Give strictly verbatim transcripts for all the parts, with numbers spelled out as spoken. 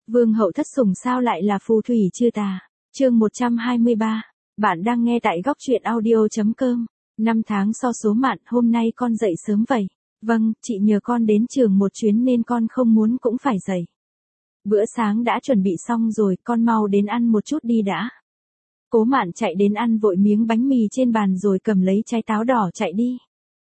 Vương hậu thất sủng sao lại là phù thủy chưa tà? Chương một trăm hai mươi ba. Bạn đang nghe tại góc truyện audio chấm com. Năm tháng so số mạn, hôm nay con dậy sớm vậy. Vâng, chị nhờ con đến trường một chuyến nên con không muốn cũng phải dậy. Bữa sáng đã chuẩn bị xong rồi, con mau đến ăn một chút đi đã. Cố Mạn chạy đến ăn vội miếng bánh mì trên bàn rồi cầm lấy trái táo đỏ chạy đi.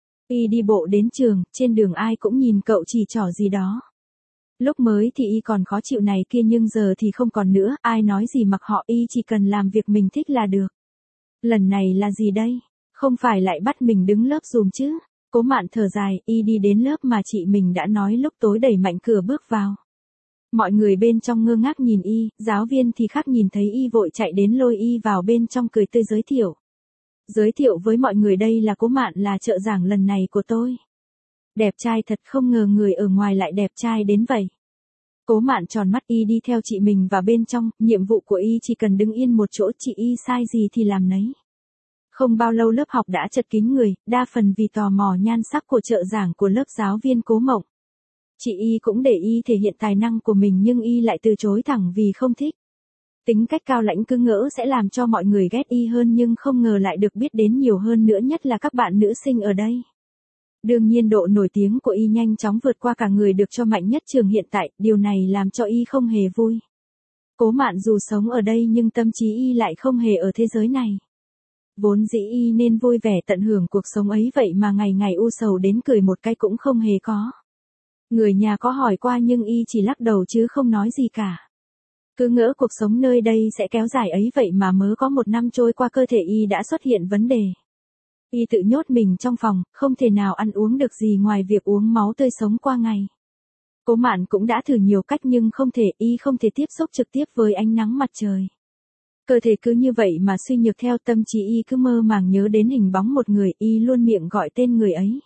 Y đi bộ đến trường, trên đường ai cũng nhìn cậu chỉ trỏ gì đó. Lúc mới thì y còn khó chịu này kia nhưng giờ thì không còn nữa, ai nói gì mặc họ, y chỉ cần làm việc mình thích là được. Lần này là gì đây? Không phải lại bắt mình đứng lớp dùm chứ? Cố Mạn thở dài, y đi đến lớp mà chị mình đã nói lúc tối đẩy mạnh cửa bước vào. Mọi người bên trong ngơ ngác nhìn y, giáo viên thì khác nhìn thấy y vội chạy đến lôi y vào bên trong cười tươi giới thiệu. Giới thiệu với mọi người đây là Cố Mạn, là trợ giảng lần này của tôi. Đẹp trai thật, không ngờ người ở ngoài lại đẹp trai đến vậy. Cố Mạn tròn mắt, y đi theo chị mình vào bên trong, nhiệm vụ của y chỉ cần đứng yên một chỗ, chị y sai gì thì làm nấy. Không bao lâu lớp học đã chật kín người, đa phần vì tò mò nhan sắc của trợ giảng của lớp giáo viên Cố Mộng. Chị y cũng để y thể hiện tài năng của mình nhưng y lại từ chối thẳng vì không thích. Tính cách cao lãnh cứ ngỡ sẽ làm cho mọi người ghét y hơn nhưng không ngờ lại được biết đến nhiều hơn nữa, nhất là các bạn nữ sinh ở đây. Đương nhiên độ nổi tiếng của y nhanh chóng vượt qua cả người được cho mạnh nhất trường hiện tại, điều này làm cho y không hề vui. Cố Mạn dù sống ở đây nhưng tâm trí y lại không hề ở thế giới này. Vốn dĩ y nên vui vẻ tận hưởng cuộc sống ấy vậy mà ngày ngày u sầu đến cười một cái cũng không hề có. Người nhà có hỏi qua nhưng y chỉ lắc đầu chứ không nói gì cả. Cứ ngỡ cuộc sống nơi đây sẽ kéo dài ấy vậy mà mới có một năm trôi qua cơ thể y đã xuất hiện vấn đề. Y tự nhốt mình trong phòng, không thể nào ăn uống được gì ngoài việc uống máu tươi sống qua ngày. Cố Mạn cũng đã thử nhiều cách nhưng không thể, y không thể tiếp xúc trực tiếp với ánh nắng mặt trời. Cơ thể cứ như vậy mà suy nhược theo, tâm trí y cứ mơ màng nhớ đến hình bóng một người, y luôn miệng gọi tên người ấy.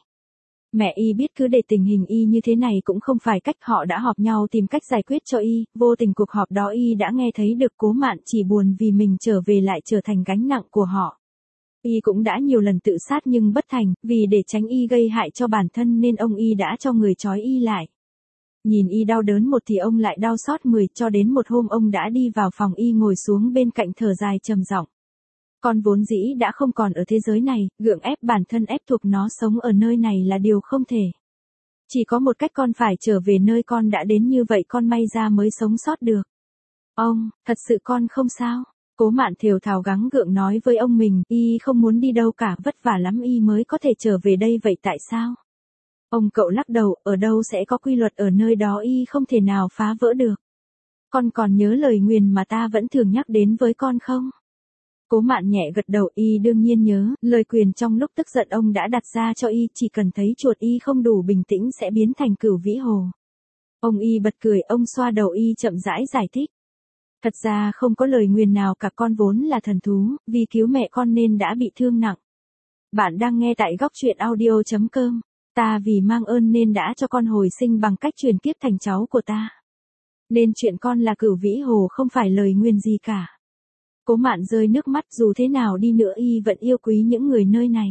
Mẹ y biết cứ để tình hình y như thế này cũng không phải cách, họ đã họp nhau tìm cách giải quyết cho y, vô tình cuộc họp đó y đã nghe thấy được Cố Mạn chỉ buồn vì mình trở về lại trở thành gánh nặng của họ. Y cũng đã nhiều lần tự sát nhưng bất thành, vì để tránh y gây hại cho bản thân nên ông y đã cho người trói y lại. Nhìn y đau đớn một thì ông lại đau xót mười, cho đến một hôm ông đã đi vào phòng y ngồi xuống bên cạnh thở dài trầm giọng. Con vốn dĩ đã không còn ở thế giới này, gượng ép bản thân ép thuộc nó sống ở nơi này là điều không thể. Chỉ có một cách, con phải trở về nơi con đã đến, như vậy con may ra mới sống sót được. Ông, thật sự con không sao. Cố Mạn thều thào gắng gượng nói với ông mình, y không muốn đi đâu cả, vất vả lắm y mới có thể trở về đây, vậy tại sao? Ông cậu lắc đầu, ở đâu sẽ có quy luật ở nơi đó y không thể nào phá vỡ được. Con còn nhớ lời nguyền mà ta vẫn thường nhắc đến với con không? Cố Mạn nhẹ gật đầu, y đương nhiên nhớ, lời quyền trong lúc tức giận ông đã đặt ra cho y, chỉ cần thấy chuột y không đủ bình tĩnh sẽ biến thành cửu vĩ hồ. Ông y bật cười, ông xoa đầu y chậm rãi giải thích. Thật ra không có lời nguyền nào cả, con vốn là thần thú, vì cứu mẹ con nên đã bị thương nặng. Bạn đang nghe tại góc truyện audio chấm com. Ta vì mang ơn nên đã cho con hồi sinh bằng cách truyền kiếp thành cháu của ta. Nên chuyện con là cửu vĩ hồ không phải lời nguyền gì cả. Cố Mạn rơi nước mắt, dù thế nào đi nữa y vẫn yêu quý những người nơi này.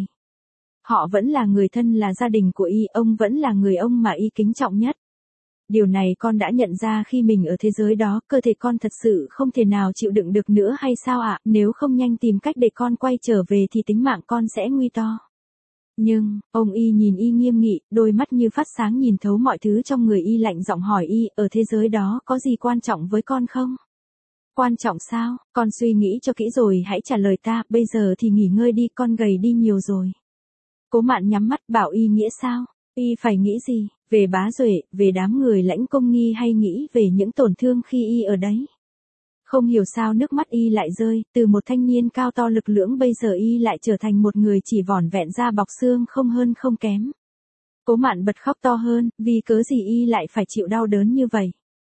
Họ vẫn là người thân, là gia đình của y, ông vẫn là người ông mà y kính trọng nhất. Điều này con đã nhận ra khi mình ở thế giới đó, cơ thể con thật sự không thể nào chịu đựng được nữa hay sao ạ? Nếu không nhanh tìm cách để con quay trở về thì tính mạng con sẽ nguy to. Nhưng, ông y nhìn y nghiêm nghị, đôi mắt như phát sáng nhìn thấu mọi thứ trong người y, lạnh giọng hỏi y, ở thế giới đó có gì quan trọng với con không? Quan trọng sao? Con suy nghĩ cho kỹ rồi hãy trả lời ta, bây giờ thì nghỉ ngơi đi, con gầy đi nhiều rồi. Cố Mạn nhắm mắt bảo y nghĩa sao? Y phải nghĩ gì? Về Bá Duệ, về đám người Lãnh Công Nghi, hay nghĩ về những tổn thương khi y ở đấy? Không hiểu sao nước mắt y lại rơi, từ một thanh niên cao to lực lưỡng bây giờ y lại trở thành một người chỉ vỏn vẹn da bọc xương, không hơn không kém. Cố Mạn bật khóc to hơn, vì cớ gì y lại phải chịu đau đớn như vậy?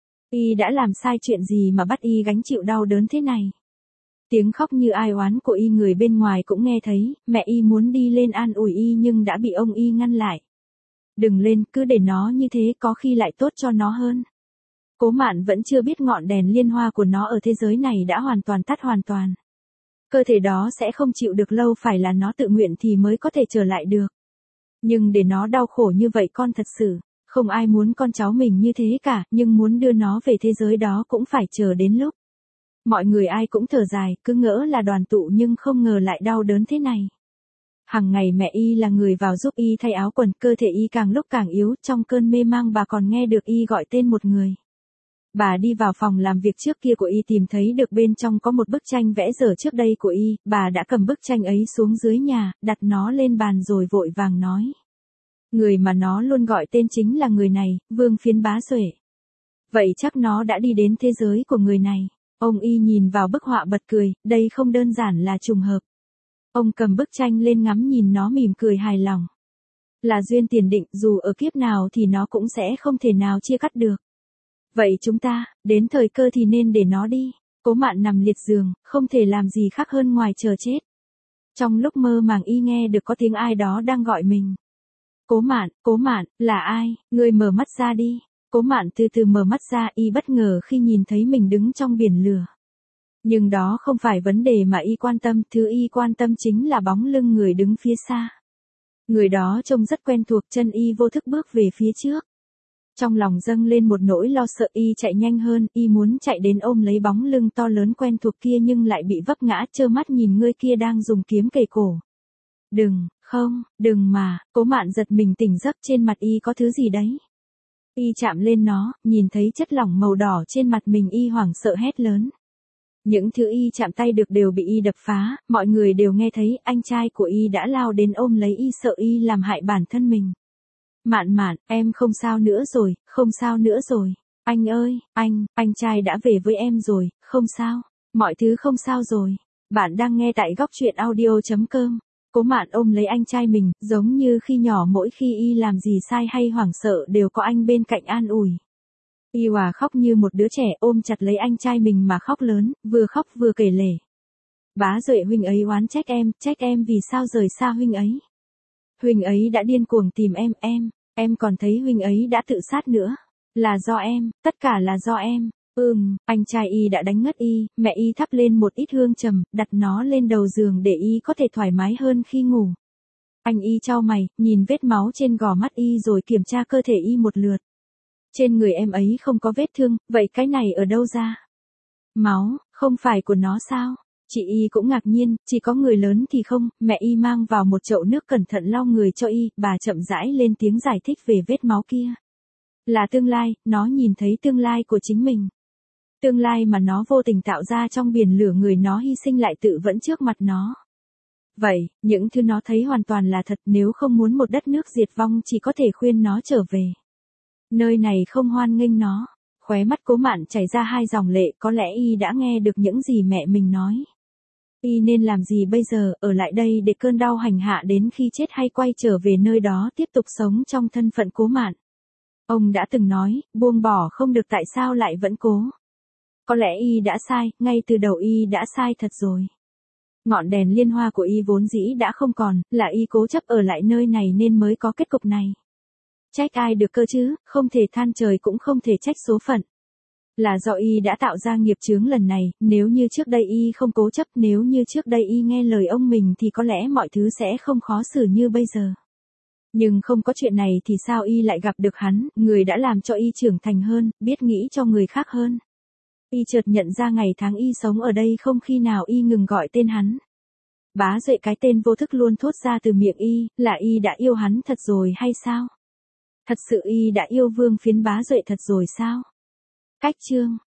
Y đã làm sai chuyện gì mà bắt y gánh chịu đau đớn thế này? Tiếng khóc như ai oán của y người bên ngoài cũng nghe thấy, mẹ y muốn đi lên an ủi y nhưng đã bị ông y ngăn lại. Đừng lên, cứ để nó như thế có khi lại tốt cho nó hơn. Cố Mạn vẫn chưa biết ngọn đèn liên hoa của nó ở thế giới này đã hoàn toàn tắt hoàn toàn. Cơ thể đó sẽ không chịu được lâu, phải là nó tự nguyện thì mới có thể trở lại được. Nhưng để nó đau khổ như vậy con thật sự Không ai muốn con cháu mình như thế cả, nhưng muốn đưa nó về thế giới đó cũng phải chờ đến lúc. Mọi người ai cũng thở dài, cứ ngỡ là đoàn tụ nhưng không ngờ lại đau đớn thế này. Hằng ngày mẹ y là người vào giúp y thay áo quần, cơ thể y càng lúc càng yếu, trong cơn mê mang bà còn nghe được y gọi tên một người. Bà đi vào phòng làm việc trước kia của y tìm thấy được bên trong có một bức tranh vẽ dở trước đây của y, bà đã cầm bức tranh ấy xuống dưới nhà, đặt nó lên bàn rồi vội vàng nói. Người mà nó luôn gọi tên chính là người này, Vương Phiến Bá Duệ. Vậy chắc nó đã đi đến thế giới của người này. Ông y nhìn vào bức họa bật cười, đây không đơn giản là trùng hợp. Ông cầm bức tranh lên ngắm nhìn nó mỉm cười hài lòng. Là duyên tiền định, dù ở kiếp nào thì nó cũng sẽ không thể nào chia cắt được. Vậy chúng ta, đến thời cơ thì nên để nó đi. Cố Mạn nằm liệt giường, không thể làm gì khác hơn ngoài chờ chết. Trong lúc mơ màng y nghe được có tiếng ai đó đang gọi mình. Cố Mạn, Cố Mạn, là ai, ngươi mở mắt ra đi. Cố Mạn từ từ mở mắt ra, y bất ngờ khi nhìn thấy mình đứng trong biển lửa. Nhưng đó không phải vấn đề mà y quan tâm, thứ y quan tâm chính là bóng lưng người đứng phía xa. Người đó trông rất quen thuộc, chân y vô thức bước về phía trước. Trong lòng dâng lên một nỗi lo sợ, y chạy nhanh hơn, y muốn chạy đến ôm lấy bóng lưng to lớn quen thuộc kia nhưng lại bị vấp ngã, trơ mắt nhìn người kia đang dùng kiếm kề cổ. Đừng, không, đừng mà, Cố Mạn giật mình tỉnh giấc, trên mặt y có thứ gì đấy. Y chạm lên nó, nhìn thấy chất lỏng màu đỏ trên mặt mình, y hoảng sợ hét lớn. Những thứ y chạm tay được đều bị y đập phá, mọi người đều nghe thấy, anh trai của y đã lao đến ôm lấy y, sợ y làm hại bản thân mình. Mạn Mạn, em không sao nữa rồi, không sao nữa rồi. Anh ơi, anh, anh trai đã về với em rồi, không sao, mọi thứ không sao rồi. Bạn đang nghe tại góc truyện audio chấm com. Cố Mạn ôm lấy anh trai mình, giống như khi nhỏ mỗi khi y làm gì sai hay hoảng sợ đều có anh bên cạnh an ủi. Y Hòa khóc như một đứa trẻ, ôm chặt lấy anh trai mình mà khóc lớn, vừa khóc vừa kể lể. Bá Duệ huynh ấy oán trách em, trách em vì sao rời xa huynh ấy. Huynh ấy đã điên cuồng tìm em, em, em còn thấy huynh ấy đã tự sát nữa. Là do em, tất cả là do em. Ừm, anh trai y đã đánh ngất y, mẹ y thắp lên một ít hương trầm, đặt nó lên đầu giường để y có thể thoải mái hơn khi ngủ. Anh y chau mày, nhìn vết máu trên gò má y rồi kiểm tra cơ thể y một lượt. Trên người em ấy không có vết thương, vậy cái này ở đâu ra? Máu, không phải của nó sao? Chị y cũng ngạc nhiên, chỉ có người lớn thì không, mẹ y mang vào một chậu nước cẩn thận lau người cho y, bà chậm rãi lên tiếng giải thích về vết máu kia. Là tương lai, nó nhìn thấy tương lai của chính mình. Tương lai mà nó vô tình tạo ra trong biển lửa, người nó hy sinh lại tự vẫn trước mặt nó. Vậy, những thứ nó thấy hoàn toàn là thật, nếu không muốn một đất nước diệt vong chỉ có thể khuyên nó trở về. Nơi này không hoan nghênh nó. Khóe mắt Cố Mạn chảy ra hai dòng lệ, có lẽ y đã nghe được những gì mẹ mình nói. Y nên làm gì bây giờ, ở lại đây để cơn đau hành hạ đến khi chết hay quay trở về nơi đó tiếp tục sống trong thân phận Cố Mạn? Ông đã từng nói, buông bỏ không được tại sao lại vẫn cố. Có lẽ y đã sai, ngay từ đầu y đã sai thật rồi. Ngọn đèn liên hoa của y vốn dĩ đã không còn, là y cố chấp ở lại nơi này nên mới có kết cục này. Trách ai được cơ chứ, không thể than trời cũng không thể trách số phận. Là do y đã tạo ra nghiệp chướng lần này, nếu như trước đây y không cố chấp, nếu như trước đây y nghe lời ông mình thì có lẽ mọi thứ sẽ không khó xử như bây giờ. Nhưng không có chuyện này thì sao y lại gặp được hắn, người đã làm cho y trưởng thành hơn, biết nghĩ cho người khác hơn. Y chợt nhận ra ngày tháng y sống ở đây không khi nào y ngừng gọi tên hắn. Bá Duệ, cái tên vô thức luôn thốt ra từ miệng y, là y đã yêu hắn thật rồi hay sao? Thật sự y đã yêu Vương Phiến Bá Duệ thật rồi sao? Cách chương